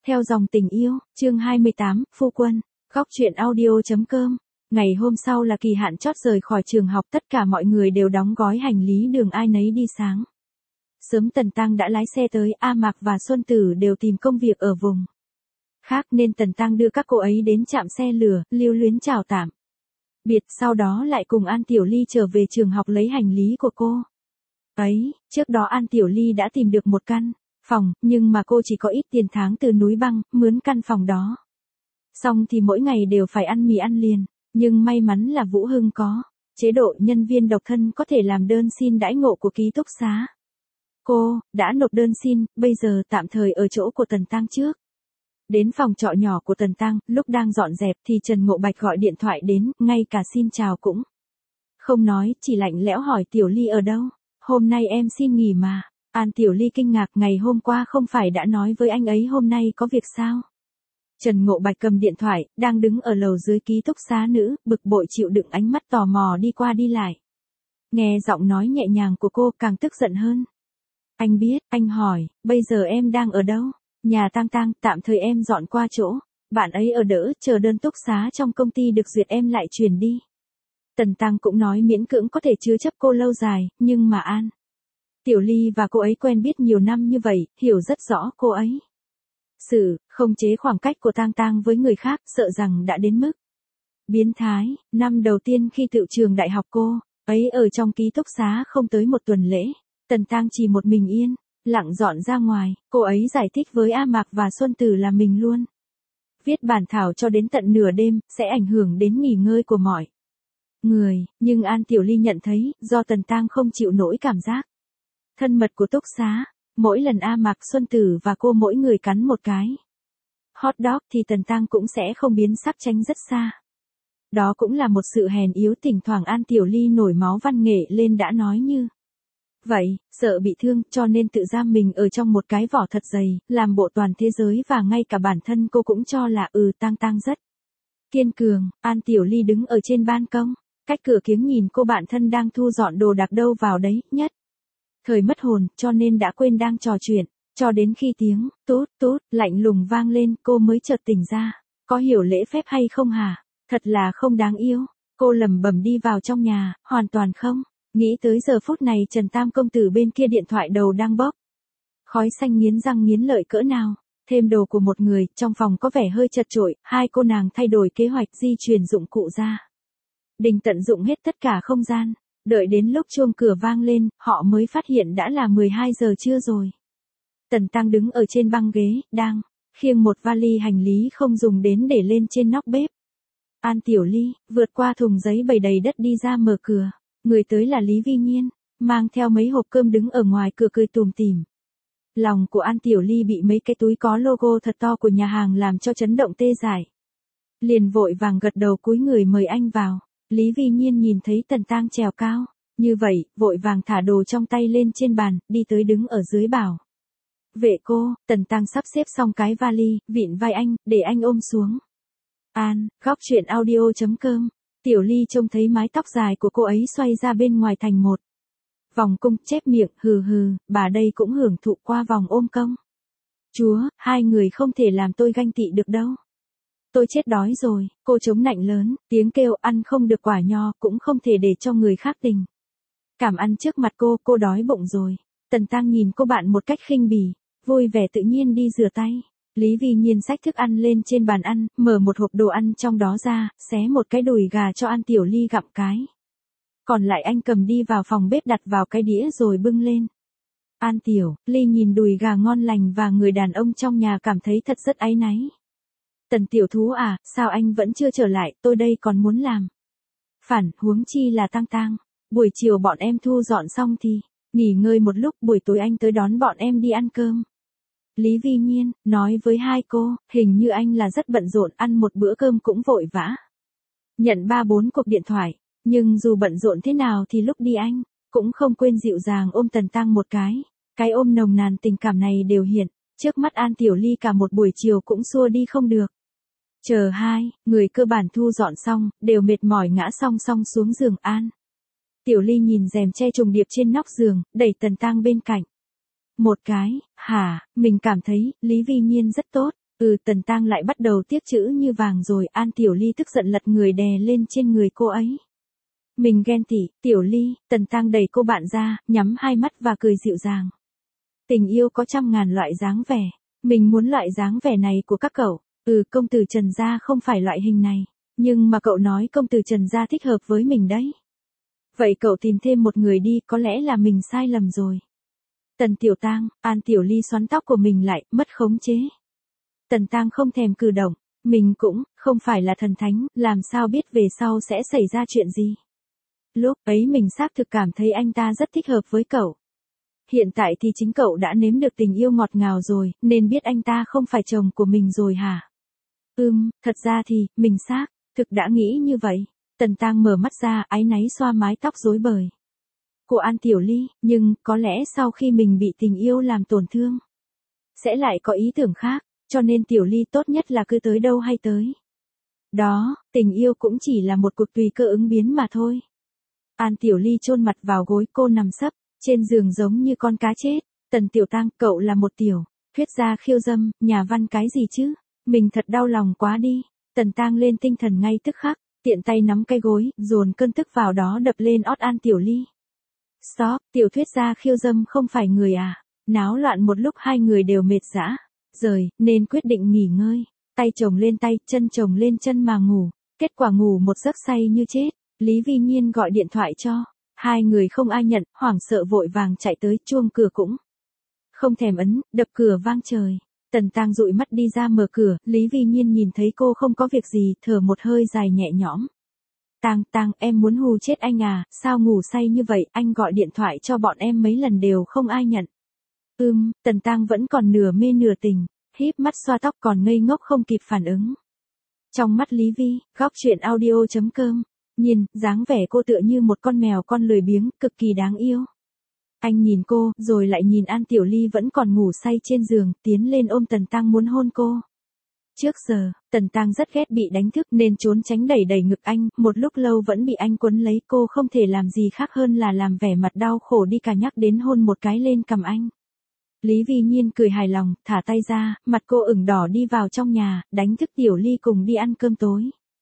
Theo dòng tình yêu, chương 28, Phu Quân, góc truyện audio.com. Ngày hôm sau là kỳ hạn chót rời khỏi trường học, tất cả mọi người đều đóng gói hành lý đường ai nấy đi sáng. Sớm Tần Tăng đã lái xe tới, A Mạc và Xuân Tử đều tìm công việc ở vùng khác nên Tần Tăng đưa các cô ấy đến trạm xe lửa, lưu luyến chào tạm biệt, sau đó lại cùng An Tiểu Ly trở về trường học lấy hành lý của cô ấy. Trước đó An Tiểu Ly đã tìm được một căn phòng, nhưng mà cô chỉ có ít tiền tháng từ núi băng, mướn căn phòng đó. Xong thì mỗi ngày đều phải ăn mì ăn liền, nhưng may mắn là Vũ Hưng có chế độ nhân viên độc thân có thể làm đơn xin đãi ngộ của ký túc xá. Cô đã nộp đơn xin, bây giờ tạm thời ở chỗ của Tần Tăng trước. Đến phòng trọ nhỏ của Tần Tăng, lúc đang dọn dẹp thì Trần Ngộ Bạch gọi điện thoại đến, ngay cả xin chào cũng không nói, chỉ lạnh lẽo hỏi Tiểu Ly ở đâu. Hôm nay em xin nghỉ mà. An Tiểu Ly kinh ngạc, ngày hôm qua không phải đã nói với anh ấy hôm nay có việc sao? Trần Ngộ Bạch cầm điện thoại, đang đứng ở lầu dưới ký túc xá nữ, bực bội chịu đựng ánh mắt tò mò đi qua đi lại. Nghe giọng nói nhẹ nhàng của cô càng tức giận hơn. Anh biết, anh hỏi, bây giờ em đang ở đâu? Nhà Tang Tang, tạm thời em dọn qua chỗ bạn ấy ở đỡ, chờ đơn túc xá trong công ty được duyệt em lại chuyển đi. Tần Tăng cũng nói miễn cưỡng có thể chứa chấp cô lâu dài, nhưng mà An Tiểu Ly và cô ấy quen biết nhiều năm như vậy, hiểu rất rõ cô ấy. Sự không chế khoảng cách của Tang Tang với người khác, sợ rằng đã đến mức biến thái. Năm đầu tiên khi tự trường đại học cô ấy ở trong ký túc xá không tới một tuần lễ, Tần Tăng chỉ một mình yên lặng dọn ra ngoài. Cô ấy giải thích với A Mạc và Xuân Tử là mình luôn viết bản thảo cho đến tận nửa đêm, sẽ ảnh hưởng đến nghỉ ngơi của mọi người, nhưng An Tiểu Ly nhận thấy, do Tần Tăng không chịu nổi cảm giác thân mật của túc xá, mỗi lần A Mạc, Xuân Tử và cô mỗi người cắn một cái hot dog thì Tần Tăng cũng sẽ không biến sắc tránh rất xa. Đó cũng là một sự hèn yếu, thỉnh thoảng An Tiểu Ly nổi máu văn nghệ lên đã nói như vậy, sợ bị thương cho nên tự giam mình ở trong một cái vỏ thật dày, làm bộ toàn thế giới và ngay cả bản thân cô cũng cho là Tang Tang rất kiên cường. An Tiểu Ly đứng ở trên ban công, cách cửa kiếng nhìn cô bạn thân đang thu dọn đồ đạc đâu vào đấy, nhất thời mất hồn, cho nên đã quên đang trò chuyện, cho đến khi tiếng tút tút lạnh lùng vang lên, cô mới chợt tỉnh ra. Có hiểu lễ phép hay không hả? Thật là không đáng yêu. Cô lẩm bẩm đi vào trong nhà, hoàn toàn không nghĩ tới giờ phút này Trần Tam công tử bên kia điện thoại đầu đang bốc khói xanh, nghiến răng nghiến lợi cỡ nào. Thêm đồ của một người, trong phòng có vẻ hơi chật chội, hai cô nàng thay đổi kế hoạch di chuyển dụng cụ ra đình, tận dụng hết tất cả không gian. Đợi đến lúc chuông cửa vang lên, họ mới phát hiện đã là 12 giờ trưa rồi. Tần Tăng đứng ở trên băng ghế, đang khiêng một vali hành lý không dùng đến để lên trên nóc bếp. An Tiểu Ly vượt qua thùng giấy bày đầy đất đi ra mở cửa. Người tới là Lý Vi Nhiên, mang theo mấy hộp cơm đứng ở ngoài cửa cười tủm tỉm. Lòng của An Tiểu Ly bị mấy cái túi có logo thật to của nhà hàng làm cho chấn động tê dại. Liền vội vàng gật đầu cúi người mời anh vào. Lý Vi Nhiên nhìn thấy Tần Tăng trèo cao như vậy, vội vàng thả đồ trong tay lên trên bàn, đi tới đứng ở dưới bảo vệ cô. Tần Tăng sắp xếp xong cái vali, vịn vai anh, để anh ôm xuống. An, góc truyện audio.com. Tiểu Ly trông thấy mái tóc dài của cô ấy xoay ra bên ngoài thành một vòng cung, chép miệng, hừ hừ, bà đây cũng hưởng thụ qua vòng ôm công chúa, hai người không thể làm tôi ganh tị được đâu. Tôi chết đói rồi. Cô chống nạnh lớn, tiếng kêu ăn không được quả nho, cũng không thể để cho người khác tình cảm ăn trước mặt cô đói bụng rồi. Tần Tăng nhìn cô bạn một cách khinh bỉ, vui vẻ tự nhiên đi rửa tay. Lý Vi Nhiên xách thức ăn lên trên bàn ăn, mở một hộp đồ ăn trong đó ra, xé một cái đùi gà cho An Tiểu Ly gặm cái. Còn lại anh cầm đi vào phòng bếp đặt vào cái đĩa rồi bưng lên. An Tiểu Ly nhìn đùi gà ngon lành và người đàn ông trong nhà cảm thấy thật rất áy náy. Tần tiểu thú à, sao anh vẫn chưa trở lại, tôi đây còn muốn làm phản, huống chi là Tang Tang. Buổi chiều bọn em thu dọn xong thì nghỉ ngơi một lúc, buổi tối anh tới đón bọn em đi ăn cơm. Lý Vi Nhiên nói với hai cô, hình như anh là rất bận rộn, ăn một bữa cơm cũng vội vã nhận 3-4 cuộc điện thoại, nhưng dù bận rộn thế nào thì lúc đi anh cũng không quên dịu dàng ôm Tần Tăng một cái ôm nồng nàn tình cảm này đều hiện trước mắt An Tiểu Ly cả một buổi chiều cũng xua đi không được. Chờ hai người cơ bản thu dọn xong, đều mệt mỏi ngã song song xuống giường. An Tiểu Ly nhìn rèm che trùng điệp trên nóc giường, đẩy Tần Tăng bên cạnh một cái. Hả, mình cảm thấy Lý Vi Nhiên rất tốt. Tần Tang lại bắt đầu tiếc chữ như vàng rồi, An Tiểu Ly tức giận lật người đè lên trên người cô ấy. Mình ghen tị, Tiểu Ly, Tần Tang đẩy cô bạn ra, nhắm hai mắt và cười dịu dàng. Tình yêu có trăm ngàn loại dáng vẻ, mình muốn loại dáng vẻ này của các cậu. Công tử Trần gia không phải loại hình này, nhưng mà cậu nói công tử Trần gia thích hợp với mình đấy. Vậy cậu tìm thêm một người đi, có lẽ là mình sai lầm rồi. Tần Tiểu Tang, An Tiểu Ly xoắn tóc của mình lại, mất khống chế. Tần Tang không thèm cử động, mình cũng không phải là thần thánh, làm sao biết về sau sẽ xảy ra chuyện gì. Lúc ấy mình xác thực cảm thấy anh ta rất thích hợp với cậu. Hiện tại thì chính cậu đã nếm được tình yêu ngọt ngào rồi, nên biết anh ta không phải chồng của mình rồi hả? Thật ra thì, mình thực đã nghĩ như vậy. Tần Tang mở mắt ra, áy náy xoa mái tóc rối bời. Của An Tiểu Ly, nhưng có lẽ sau khi mình bị tình yêu làm tổn thương, sẽ lại có ý tưởng khác, cho nên Tiểu Ly tốt nhất là cứ tới đâu hay tới. Đó, tình yêu cũng chỉ là một cuộc tùy cơ ứng biến mà thôi. An Tiểu Ly chôn mặt vào gối, cô nằm sấp trên giường giống như con cá chết. Tần Tiểu Tang, cậu là một tiểu thuyết gia khiêu dâm, nhà văn cái gì chứ? Mình thật đau lòng quá đi. Tần Tang lên tinh thần ngay tức khắc, tiện tay nắm cái gối, dồn cơn tức vào đó đập lên ót An Tiểu Ly. Stop, tiểu thuyết gia khiêu dâm không phải người à? Náo loạn một lúc hai người đều mệt rã rời, nên quyết định nghỉ ngơi. Tay chồng lên tay, chân chồng lên chân mà ngủ. Kết quả ngủ một giấc say như chết. Lý Vi Nhiên gọi điện thoại cho. Hai người không ai nhận, hoảng sợ vội vàng chạy tới, chuông cửa cũng không thèm ấn, đập cửa vang trời. Tần Tang dụi mắt đi ra mở cửa, Lý Vi Nhiên nhìn thấy cô không có việc gì, thở một hơi dài nhẹ nhõm. Tang, em muốn hù chết anh à, sao ngủ say như vậy, anh gọi điện thoại cho bọn em mấy lần đều không ai nhận. Tần Tang vẫn còn nửa mê nửa tình, híp mắt xoa tóc còn ngây ngốc không kịp phản ứng. Trong mắt Lý Vi, góc truyện audio.com, nhìn, dáng vẻ cô tựa như một con mèo con lười biếng, cực kỳ đáng yêu. Anh nhìn cô, rồi lại nhìn An Tiểu Ly vẫn còn ngủ say trên giường, tiến lên ôm Tần Tang muốn hôn cô. Trước giờ, Tần Tang rất ghét bị đánh thức nên trốn tránh đẩy đẩy ngực anh, một lúc lâu vẫn bị anh quấn lấy, cô không thể làm gì khác hơn là làm vẻ mặt đau khổ đi cả nhắc đến hôn một cái lên cằm anh. Lý Vi Nhiên cười hài lòng, thả tay ra, mặt cô ửng đỏ đi vào trong nhà, đánh thức Tiểu Ly cùng đi ăn cơm tối.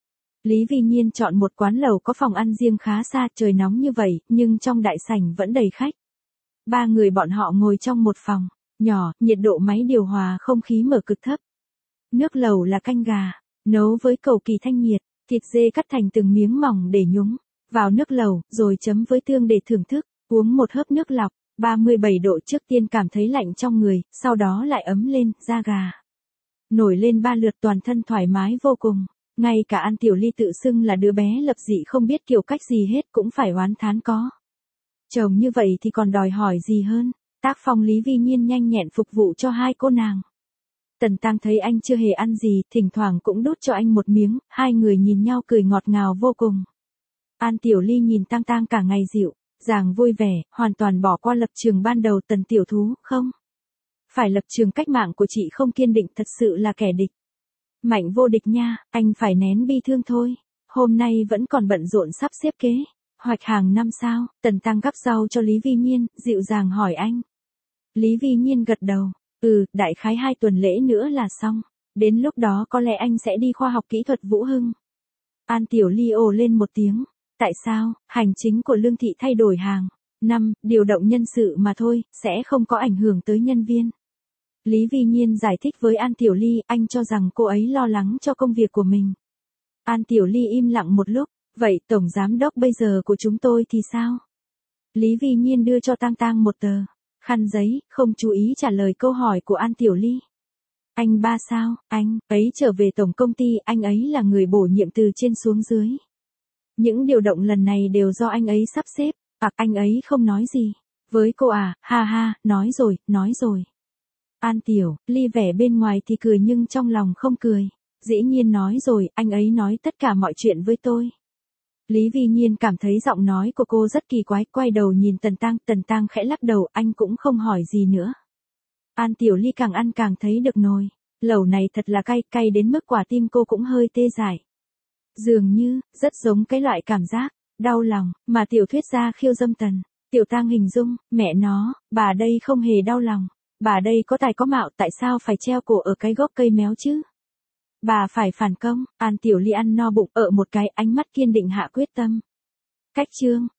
Lý Vi Nhiên chọn một quán lẩu có phòng ăn riêng khá xa, trời nóng như vậy, nhưng trong đại sảnh vẫn đầy khách. Ba người bọn họ ngồi trong một phòng nhỏ, nhiệt độ máy điều hòa không khí mở cực thấp. Nước lẩu là canh gà, nấu với cầu kỳ thanh nhiệt, thịt dê cắt thành từng miếng mỏng để nhúng vào nước lẩu, rồi chấm với tương để thưởng thức, uống một hớp nước lọc, 37 độ trước tiên cảm thấy lạnh trong người, sau đó lại ấm lên, da gà nổi lên ba lượt, toàn thân thoải mái vô cùng. Ngay cả An Tiểu Ly tự xưng là đứa bé lập dị không biết kiểu cách gì hết cũng phải oán thán có chồng như vậy thì còn đòi hỏi gì hơn. Tác phong Lý Vi Nhiên nhanh nhẹn phục vụ cho hai cô nàng. Tần Tang thấy anh chưa hề ăn gì, thỉnh thoảng cũng đút cho anh một miếng, hai người nhìn nhau cười ngọt ngào vô cùng. An Tiểu Ly nhìn Tang Tang cả ngày dịu dàng vui vẻ, hoàn toàn bỏ qua lập trường ban đầu. Tần tiểu thú, không phải lập trường cách mạng của chị không kiên định, thật sự là kẻ địch mạnh vô địch nha, anh phải nén bi thương thôi. Hôm nay vẫn còn bận rộn sắp xếp kế hoạch hàng năm sao? Tần Tang gắp rau cho Lý Vi Nhiên, dịu dàng hỏi anh. Lý Vi Nhiên gật đầu. Đại khái 2 tuần lễ nữa là xong. Đến lúc đó có lẽ anh sẽ đi khoa học kỹ thuật Vũ Hưng. An Tiểu Ly ồ lên một tiếng. Tại sao? Hành chính của Lương Thị thay đổi hàng năm, điều động nhân sự mà thôi, sẽ không có ảnh hưởng tới nhân viên. Lý Vi Nhiên giải thích với An Tiểu Ly, anh cho rằng cô ấy lo lắng cho công việc của mình. An Tiểu Ly im lặng một lúc. Vậy tổng giám đốc bây giờ của chúng tôi thì sao? Lý Vi Nhiên đưa cho Tang Tang một tờ khăn giấy, không chú ý trả lời câu hỏi của An Tiểu Ly. Anh ba sao? Anh ấy trở về tổng công ty, anh ấy là người bổ nhiệm từ trên xuống dưới. Những điều động lần này đều do anh ấy sắp xếp, anh ấy không nói gì với cô à? Ha ha, nói rồi. An Tiểu Ly vẻ bên ngoài thì cười nhưng trong lòng không cười. Dĩ nhiên nói rồi, anh ấy nói tất cả mọi chuyện với tôi. Lý Vi Nhiên cảm thấy giọng nói của cô rất kỳ quái, quay đầu nhìn Tần Tang khẽ lắc đầu, anh cũng không hỏi gì nữa. An Tiểu Ly càng ăn càng thấy được nồi lẩu này thật là cay đến mức quả tim cô cũng hơi tê dại. Dường như, rất giống cái loại cảm giác đau lòng mà tiểu thuyết gia khiêu dâm Tần Tiểu Tang hình dung, mẹ nó, bà đây không hề đau lòng. Bà đây có tài có mạo tại sao phải treo cổ ở cái gốc cây méo chứ? Bà phải phản công, An Tiểu Ly ăn no bụng ở một cái, ánh mắt kiên định hạ quyết tâm. Cách chương